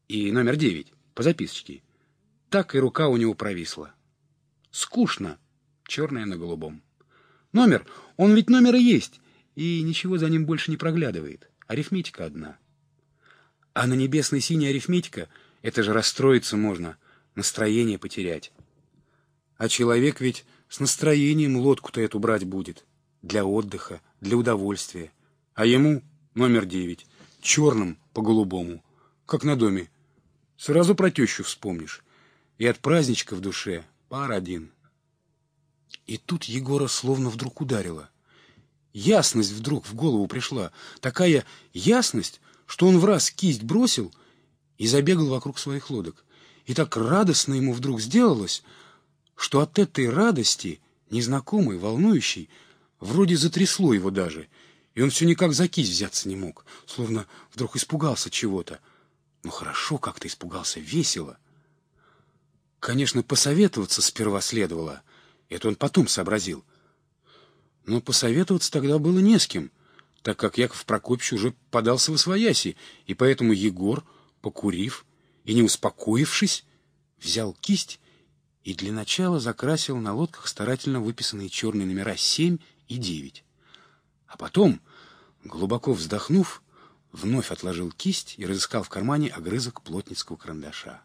и номер 9 по записочке. Так и рука у него провисла. Скучно, черное на голубом. Номер, он ведь номер и есть, и ничего за ним больше не проглядывает. Арифметика одна. А на небесной синей арифметика — это же расстроиться можно, настроение потерять. А человек ведь с настроением лодку-то эту брать будет. Для отдыха, для удовольствия. А ему номер 9, черным по голубому, как на доме. Сразу про тещу вспомнишь. И от праздничка в душе пар один. И тут Егора словно вдруг ударило. Ясность вдруг в голову пришла. Такая ясность, что он враз кисть бросил и забегал вокруг своих лодок. И так радостно ему вдруг сделалось, что от этой радости, незнакомой, волнующей, вроде затрясло его даже, и он все никак за кисть взяться не мог, словно вдруг испугался чего-то. Ну хорошо, как-то испугался, весело. Конечно, посоветоваться сперва следовало, это он потом сообразил. Но посоветоваться тогда было не с кем, так как Яков Прокопьевич уже подался восвояси, и поэтому Егор, покурив и не успокоившись, взял кисть и для начала закрасил на лодках старательно выписанные черные номера 7 и 9. А потом, глубоко вздохнув, вновь отложил кисть и разыскал в кармане огрызок плотницкого карандаша.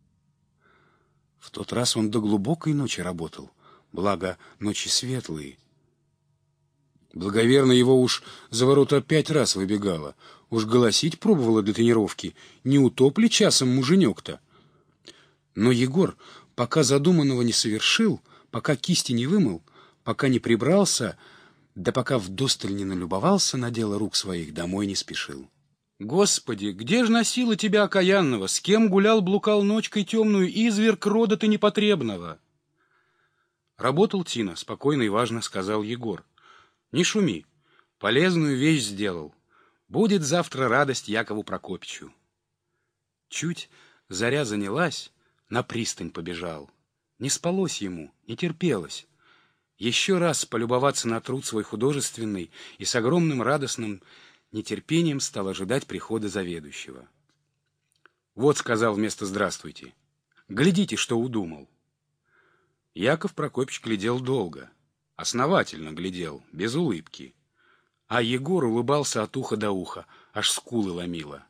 В тот раз он до глубокой ночи работал, благо ночи светлые. Благоверно его уж за ворота 5 раз выбегала, уж голосить пробовала для тренировки, не утоп ли часом муженек-то. Но Егор, пока задуманного не совершил, пока кисти не вымыл, пока не прибрался, да пока вдосталь не налюбовался на дело рук своих, домой не спешил. Господи, где ж носила тебя окаянного, с кем гулял, блукал ночкой темную, изверг рода ты непотребного? Работал Тина, спокойно и важно сказал Егор. Не шуми, полезную вещь сделал. Будет завтра радость Якову Прокопьевичу. Чуть заря занялась, на пристань побежал. Не спалось ему, не терпелось. Еще раз полюбоваться на труд свой художественный и с огромным радостным нетерпением стал ожидать прихода заведующего. Вот сказал вместо «здравствуйте». Глядите, что удумал. Яков Прокопьевич глядел долго, основательно глядел, без улыбки. А Егор улыбался от уха до уха, аж скулы ломило.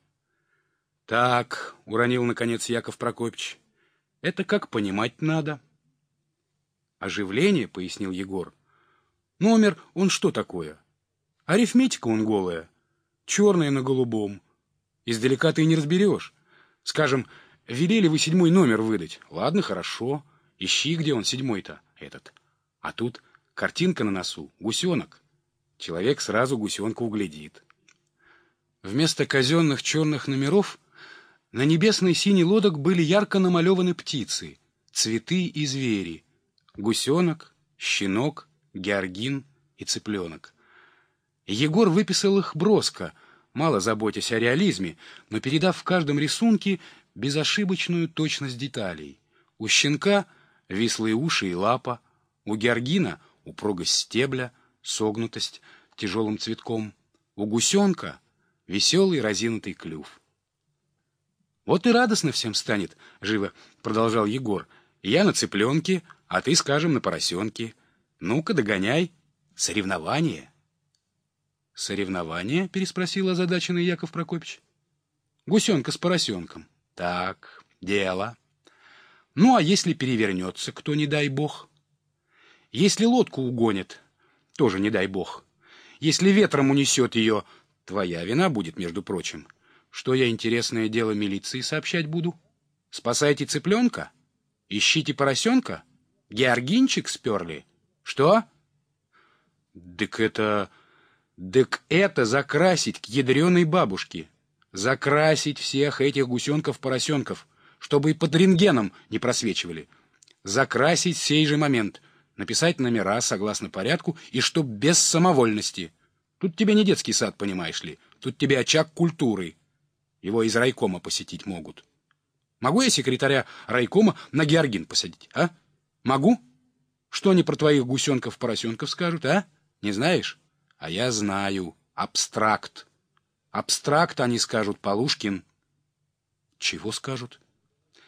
«Так», — уронил наконец Яков Прокопьевич, — «это как понимать надо». «Оживление», — пояснил Егор. «Номер, он что такое? Арифметика он голая, черная на голубом. Издалека ты и не разберешь. Скажем, велели вы 7-й номер выдать. Ладно, хорошо. Ищи, где он, 7-й-то, этот. А тут картинка на носу, гусенок. Человек сразу гусенка углядит». Вместо казенных черных номеров на небесной синей лодок были ярко намалеваны птицы, цветы и звери. Гусенок, щенок, георгин и цыпленок. Егор выписал их броско, мало заботясь о реализме, но передав в каждом рисунке безошибочную точность деталей. У щенка вислые уши и лапа, у георгина упругость стебля, согнутость тяжелым цветком, у гусенка веселый разинутый клюв. «Вот и радостно всем станет», — живо продолжал Егор. «Я на цыпленке, а ты, скажем, на поросенке. Ну-ка, догоняй. Соревнование». «Соревнование?» — переспросил озадаченный Яков Прокопьевич. «Гусенка с поросенком». «Так, дело. Ну, а если перевернется, кто, не дай бог? Если лодку угонит, тоже не дай бог. Если ветром унесет ее, твоя вина будет, между прочим. Что я, интересное дело, милиции сообщать буду? Спасайте цыпленка? Ищите поросенка? Георгинчик сперли? Что? Дык это закрасить к ядреной бабушке. Закрасить всех этих гусенков-поросенков, чтобы и под рентгеном не просвечивали. Закрасить в сей же момент. Написать номера согласно порядку и чтоб без самовольности. Тут тебе не детский сад, понимаешь ли. Тут тебе очаг культуры. Его из райкома посетить могут. Могу я секретаря райкома на георгин посадить, а? Могу? Что они про твоих гусенков-поросенков скажут, а? Не знаешь? А я знаю. Абстракт. Абстракт они скажут, Полушкин. Чего скажут?